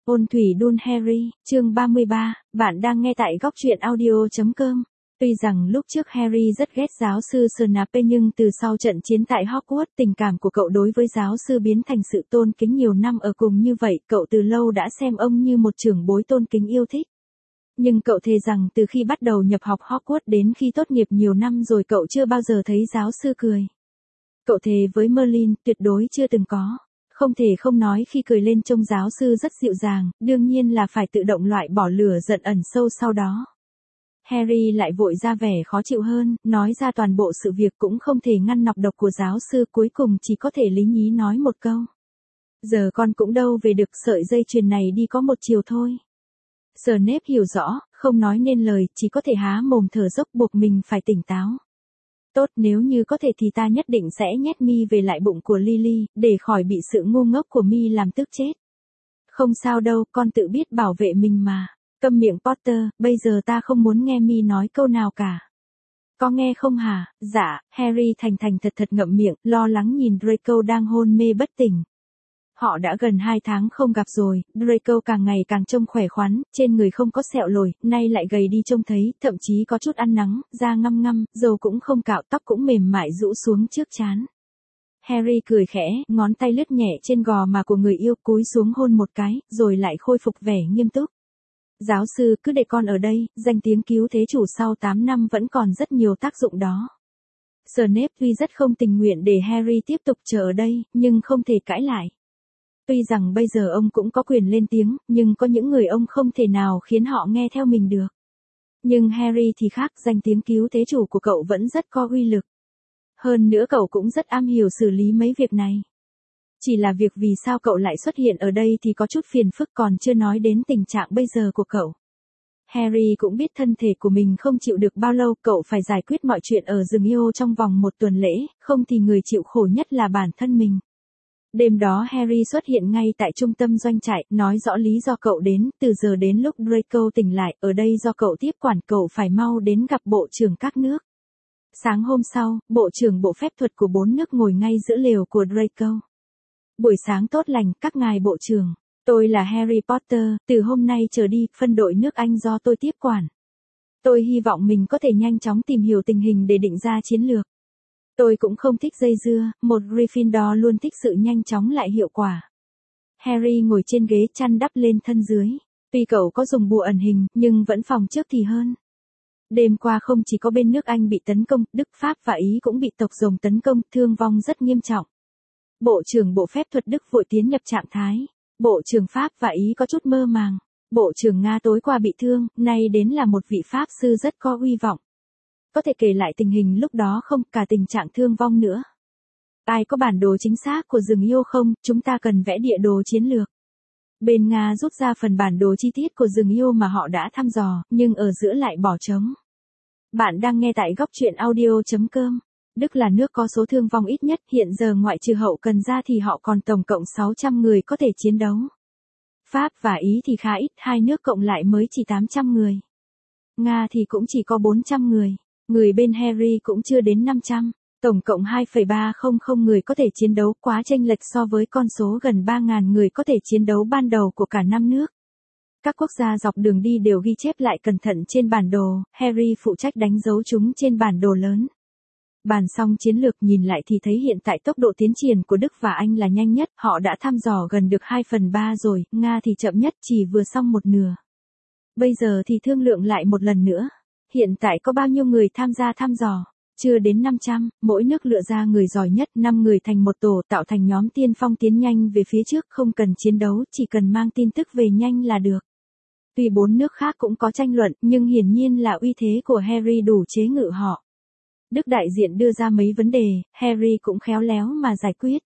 Ôn thủy đun Harry, chương 33, bạn đang nghe tại góc truyện audio.com. Tuy rằng lúc trước Harry rất ghét giáo sư Snape nhưng từ sau trận chiến tại Hogwarts, tình cảm của cậu đối với giáo sư biến thành sự tôn kính nhiều năm ở cùng như vậy, cậu từ lâu đã xem ông như một trưởng bối tôn kính yêu thích. Nhưng cậu thề rằng từ khi bắt đầu nhập học Hogwarts đến khi tốt nghiệp nhiều năm rồi cậu chưa bao giờ thấy giáo sư cười. Cậu thề với Merlin tuyệt đối chưa từng có. Không thể không nói khi cười lên trông giáo sư rất dịu dàng, đương nhiên là phải tự động loại bỏ lửa giận ẩn sâu sau đó. Harry lại vội ra vẻ khó chịu hơn, nói ra toàn bộ sự việc cũng không thể ngăn nọc độc của giáo sư, cuối cùng chỉ có thể lý nhí nói một câu. Giờ con cũng đâu về được, sợi dây chuyền này đi có một chiều thôi. Snape hiểu rõ, không nói nên lời, chỉ có thể há mồm thở dốc buộc mình phải tỉnh táo. Tốt, nếu như có thể thì ta nhất định sẽ nhét mi về lại bụng của Lily, để khỏi bị sự ngu ngốc của mi làm tức chết. Không sao đâu, con tự biết bảo vệ mình mà. Câm miệng Potter, bây giờ ta không muốn nghe mi nói câu nào cả. Có nghe không hả? Dạ, Harry thành thật ngậm miệng, lo lắng nhìn Draco đang hôn mê bất tỉnh. Họ đã gần 2 tháng không gặp rồi, Draco càng ngày càng trông khỏe khoắn, trên người không có sẹo lồi, nay lại gầy đi trông thấy, thậm chí có chút ăn nắng, da ngăm, dầu cũng không cạo, tóc cũng mềm mại rũ xuống trước trán. Harry cười khẽ, ngón tay lướt nhẹ trên gò má của người yêu, cúi xuống hôn một cái, rồi lại khôi phục vẻ nghiêm túc. Giáo sư, cứ để con ở đây, danh tiếng cứu thế chủ sau 8 năm vẫn còn rất nhiều tác dụng đó. Snape tuy rất không tình nguyện để Harry tiếp tục chờ ở đây, nhưng không thể cãi lại. Tuy rằng bây giờ ông cũng có quyền lên tiếng, nhưng có những người ông không thể nào khiến họ nghe theo mình được. Nhưng Harry thì khác, danh tiếng cứu thế chủ của cậu vẫn rất có uy lực. Hơn nữa cậu cũng rất am hiểu xử lý mấy việc này. Chỉ là việc vì sao cậu lại xuất hiện ở đây thì có chút phiền phức, còn chưa nói đến tình trạng bây giờ của cậu. Harry cũng biết thân thể của mình không chịu được bao lâu, cậu phải giải quyết mọi chuyện ở rừng yêu trong vòng 1 tuần lễ, không thì người chịu khổ nhất là bản thân mình. Đêm đó Harry xuất hiện ngay tại trung tâm doanh trại, nói rõ lý do cậu đến, từ giờ đến lúc Draco tỉnh lại, ở đây do cậu tiếp quản, cậu phải mau đến gặp bộ trưởng các nước. Sáng hôm sau, bộ trưởng bộ phép thuật của 4 nước ngồi ngay giữa lều của Draco. Buổi sáng tốt lành, các ngài bộ trưởng. Tôi là Harry Potter, từ hôm nay trở đi, phân đội nước Anh do tôi tiếp quản. Tôi hy vọng mình có thể nhanh chóng tìm hiểu tình hình để định ra chiến lược. Tôi cũng không thích dây dưa, một Gryffindor luôn thích sự nhanh chóng lại hiệu quả. Harry ngồi trên ghế chăn đắp lên thân dưới. Tuy cậu có dùng bùa ẩn hình, nhưng vẫn phòng trước thì hơn. Đêm qua không chỉ có bên nước Anh bị tấn công, Đức, Pháp và Ý cũng bị tộc rồng tấn công, thương vong rất nghiêm trọng. Bộ trưởng bộ phép thuật Đức vội tiến nhập trạng thái. Bộ trưởng Pháp và Ý có chút mơ màng. Bộ trưởng Nga tối qua bị thương, nay đến là một vị Pháp sư rất có uy vọng. Có thể kể lại tình hình lúc đó không, cả tình trạng thương vong nữa. Ai có bản đồ chính xác của rừng yêu không, chúng ta cần vẽ địa đồ chiến lược. Bên Nga rút ra phần bản đồ chi tiết của rừng yêu mà họ đã thăm dò, nhưng ở giữa lại bỏ trống. Bạn đang nghe tại góc truyện audio.com. Đức là nước có số thương vong ít nhất, hiện giờ ngoại trừ hậu cần ra thì họ còn tổng cộng 600 người có thể chiến đấu. Pháp và Ý thì khá ít, hai nước cộng lại mới chỉ 800 người. Nga thì cũng chỉ có 400 người. Người bên Harry cũng chưa đến 500. Tổng cộng 2,300 người có thể chiến đấu, quá chênh lệch so với con số gần 3.000 người có thể chiến đấu ban đầu của cả 5 nước. Các quốc gia dọc đường đi đều ghi chép lại cẩn thận trên bản đồ, Harry phụ trách đánh dấu chúng trên bản đồ lớn. Bàn xong chiến lược, nhìn lại thì thấy hiện tại tốc độ tiến triển của Đức và Anh là nhanh nhất, họ đã thăm dò gần được 2/3 rồi, Nga thì chậm nhất, chỉ vừa xong 1/2. Bây giờ thì thương lượng lại một lần nữa. Hiện tại có bao nhiêu người tham gia thăm dò? Chưa đến 500, mỗi nước lựa ra người giỏi nhất, 5 người thành một tổ tạo thành nhóm tiên phong tiến nhanh về phía trước, không cần chiến đấu, chỉ cần mang tin tức về nhanh là được. Tuy 4 nước khác cũng có tranh luận, nhưng hiển nhiên là uy thế của Harry đủ chế ngự họ. Đức đại diện đưa ra mấy vấn đề, Harry cũng khéo léo mà giải quyết.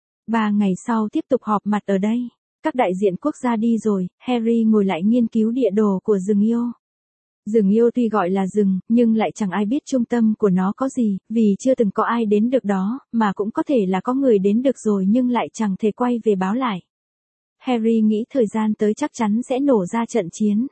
3 ngày sau tiếp tục họp mặt ở đây. Các đại diện quốc gia đi rồi, Harry ngồi lại nghiên cứu địa đồ của rừng yêu. Rừng yêu tuy gọi là rừng, nhưng lại chẳng ai biết trung tâm của nó có gì, vì chưa từng có ai đến được đó, mà cũng có thể là có người đến được rồi nhưng lại chẳng thể quay về báo lại. Harry nghĩ thời gian tới chắc chắn sẽ nổ ra trận chiến.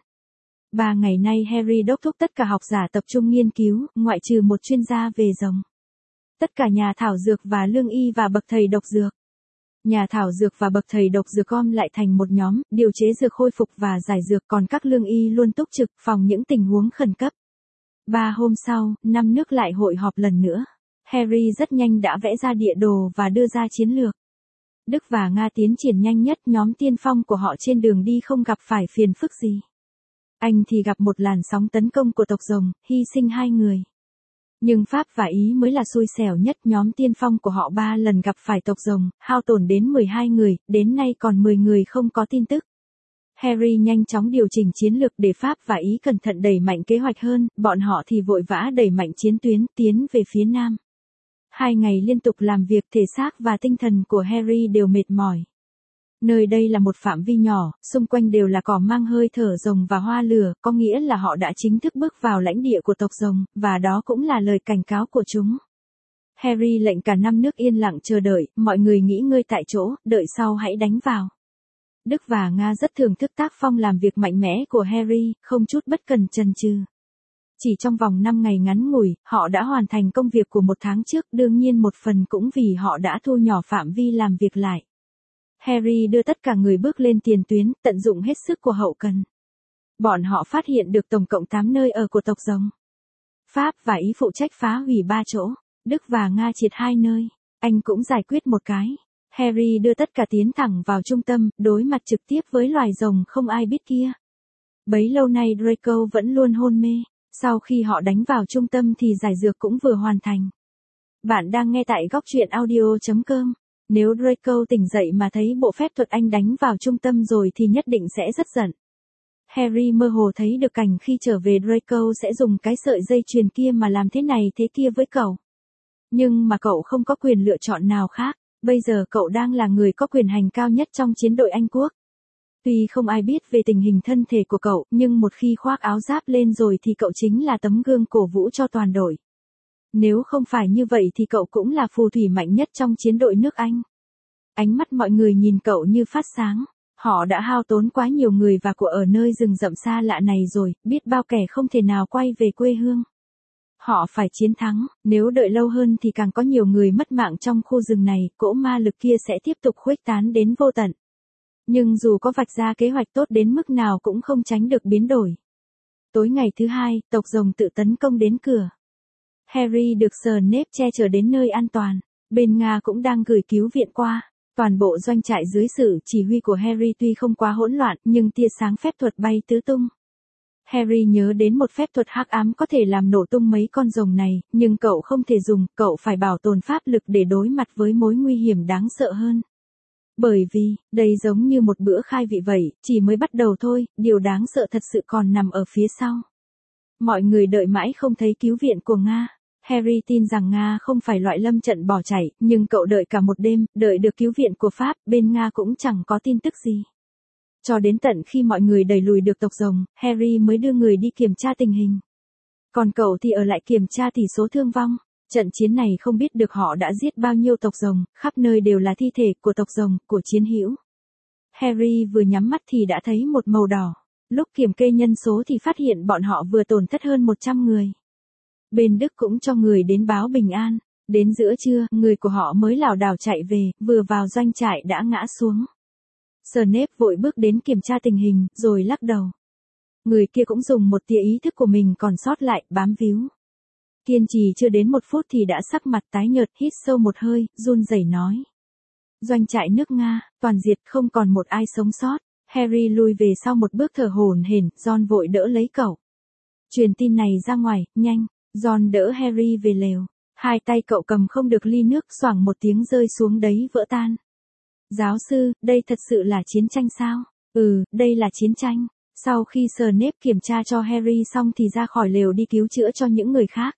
3 ngày nay Harry đốc thúc tất cả học giả tập trung nghiên cứu, ngoại trừ một chuyên gia về rồng. Tất cả nhà thảo dược và lương y và bậc thầy độc dược. Nhà thảo dược và bậc thầy độc dược gom lại thành một nhóm, điều chế dược khôi phục và giải dược, còn các lương y luôn túc trực phòng những tình huống khẩn cấp. 3 hôm sau, 5 nước lại hội họp lần nữa. Harry rất nhanh đã vẽ ra địa đồ và đưa ra chiến lược. Đức và Nga tiến triển nhanh nhất, nhóm tiên phong của họ trên đường đi không gặp phải phiền phức gì. Anh thì gặp một làn sóng tấn công của tộc rồng, hy sinh 2 người. Nhưng Pháp và Ý mới là xui xẻo nhất, nhóm tiên phong của họ 3 lần gặp phải tộc rồng, hao tổn đến 12 người, đến nay còn 10 người không có tin tức. Harry nhanh chóng điều chỉnh chiến lược để Pháp và Ý cẩn thận đẩy mạnh kế hoạch hơn, bọn họ thì vội vã đẩy mạnh chiến tuyến, tiến về phía Nam. 2 ngày liên tục làm việc, thể xác và tinh thần của Harry đều mệt mỏi. Nơi đây là một phạm vi nhỏ, xung quanh đều là cỏ mang hơi thở rồng và hoa lửa, có nghĩa là họ đã chính thức bước vào lãnh địa của tộc rồng, và đó cũng là lời cảnh cáo của chúng. Harry lệnh cả 5 nước yên lặng chờ đợi, mọi người nghỉ ngơi tại chỗ, đợi sau hãy đánh vào. Đức và Nga rất thưởng thức tác phong làm việc mạnh mẽ của Harry, không chút bất cần chần chừ. Chỉ trong vòng 5 ngày ngắn ngủi, họ đã hoàn thành công việc của 1 tháng trước, đương nhiên một phần cũng vì họ đã thu nhỏ phạm vi làm việc lại. Harry đưa tất cả người bước lên tiền tuyến, tận dụng hết sức của hậu cần. Bọn họ phát hiện được tổng cộng 8 nơi ở của tộc rồng. Pháp và Ý phụ trách phá hủy 3 chỗ, Đức và Nga triệt 2 nơi, Anh cũng giải quyết 1 cái. Harry đưa tất cả tiến thẳng vào trung tâm, đối mặt trực tiếp với loài rồng không ai biết kia. Bấy lâu nay Draco vẫn luôn hôn mê, sau khi họ đánh vào trung tâm thì giải dược cũng vừa hoàn thành. Bạn đang nghe tại góc truyện audio.com. Nếu Draco tỉnh dậy mà thấy bộ phép thuật anh đánh vào trung tâm rồi thì nhất định sẽ rất giận. Harry mơ hồ thấy được cảnh khi trở về Draco sẽ dùng cái sợi dây chuyền kia mà làm thế này thế kia với cậu. Nhưng mà cậu không có quyền lựa chọn nào khác, bây giờ cậu đang là người có quyền hành cao nhất trong chiến đội Anh quốc. Tuy không ai biết về tình hình thân thể của cậu, nhưng một khi khoác áo giáp lên rồi thì cậu chính là tấm gương cổ vũ cho toàn đội. Nếu không phải như vậy thì cậu cũng là phù thủy mạnh nhất trong chiến đội nước Anh. Ánh mắt mọi người nhìn cậu như phát sáng. Họ đã hao tốn quá nhiều người và của ở nơi rừng rậm xa lạ này rồi, biết bao kẻ không thể nào quay về quê hương. Họ phải chiến thắng, nếu đợi lâu hơn thì càng có nhiều người mất mạng trong khu rừng này, cỗ ma lực kia sẽ tiếp tục khuếch tán đến vô tận. Nhưng dù có vạch ra kế hoạch tốt đến mức nào cũng không tránh được biến đổi. Tối ngày thứ 2, tộc rồng tự tấn công đến cửa. Harry được Snape che chở đến nơi an toàn. Bên Nga cũng đang gửi cứu viện qua. Toàn bộ doanh trại dưới sự chỉ huy của Harry tuy không quá hỗn loạn, nhưng tia sáng phép thuật bay tứ tung. Harry nhớ đến một phép thuật hắc ám có thể làm nổ tung mấy con rồng này, nhưng cậu không thể dùng, cậu phải bảo tồn pháp lực để đối mặt với mối nguy hiểm đáng sợ hơn. Bởi vì, đây giống như một bữa khai vị vậy, chỉ mới bắt đầu thôi, điều đáng sợ thật sự còn nằm ở phía sau. Mọi người đợi mãi không thấy cứu viện của Nga. Harry tin rằng Nga không phải loại lâm trận bỏ chạy, nhưng cậu đợi cả một đêm, đợi được cứu viện của Pháp, bên Nga cũng chẳng có tin tức gì. Cho đến tận khi mọi người đẩy lùi được tộc rồng, Harry mới đưa người đi kiểm tra tình hình. Còn cậu thì ở lại kiểm tra tỷ số thương vong. Trận chiến này không biết được họ đã giết bao nhiêu tộc rồng, khắp nơi đều là thi thể của tộc rồng, của chiến hữu. Harry vừa nhắm mắt thì đã thấy một màu đỏ. Lúc kiểm kê nhân số thì phát hiện bọn họ vừa tổn thất hơn 100 người. Bên Đức cũng cho người đến báo bình an. Đến giữa trưa, người của họ mới lảo đảo chạy về, vừa vào doanh trại đã ngã xuống. Snape vội bước đến kiểm tra tình hình, rồi lắc đầu. Người kia cũng dùng một tia ý thức của mình còn sót lại, bám víu. Kiên trì chưa đến 1 phút thì đã sắc mặt tái nhợt, hít sâu một hơi, run rẩy nói. Doanh trại nước Nga, toàn diệt, không còn một ai sống sót. Harry lùi về sau một bước thở hổn hển, Ron vội đỡ lấy cậu. Truyền tin này ra ngoài, nhanh. Ron đỡ Harry về lều. 2 tay cậu cầm không được ly nước, xoảng một tiếng rơi xuống đấy vỡ tan. Giáo sư, đây thật sự là chiến tranh sao? Ừ, đây là chiến tranh. Sau khi Snape kiểm tra cho Harry xong thì ra khỏi lều đi cứu chữa cho những người khác.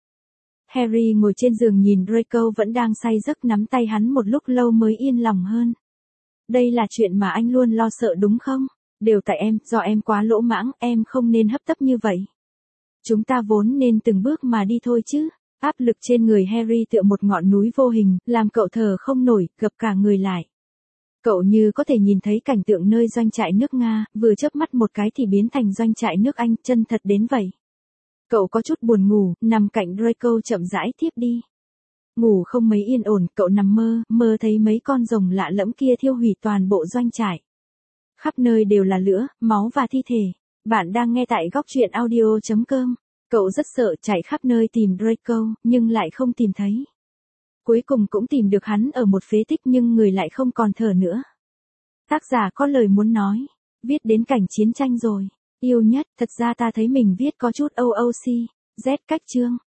Harry ngồi trên giường nhìn Draco vẫn đang say giấc, nắm tay hắn một lúc lâu mới yên lòng hơn. Đây là chuyện mà anh luôn lo sợ đúng không? Đều tại em, do em quá lỗ mãng, em không nên hấp tấp như vậy. Chúng ta vốn nên từng bước mà đi thôi chứ. Áp lực trên người Harry tựa một ngọn núi vô hình, làm cậu thở không nổi, gập cả người lại. Cậu như có thể nhìn thấy cảnh tượng nơi doanh trại nước Nga, vừa chớp mắt một cái thì biến thành doanh trại nước Anh, chân thật đến vậy. Cậu có chút buồn ngủ, nằm cạnh Draco chậm rãi thiếp đi. Ngủ không mấy yên ổn, cậu nằm mơ thấy mấy con rồng lạ lẫm kia thiêu hủy toàn bộ doanh trại. Khắp nơi đều là lửa, máu và thi thể. Bạn đang nghe tại góc truyện audio.com. Cậu rất sợ, chạy khắp nơi tìm Draco, nhưng lại không tìm thấy. Cuối cùng cũng tìm được hắn ở một phế tích nhưng người lại không còn thở nữa. Tác giả có lời muốn nói. Viết đến cảnh chiến tranh rồi. Yêu nhất, thật ra ta thấy mình viết có chút OOC. Z cách chương.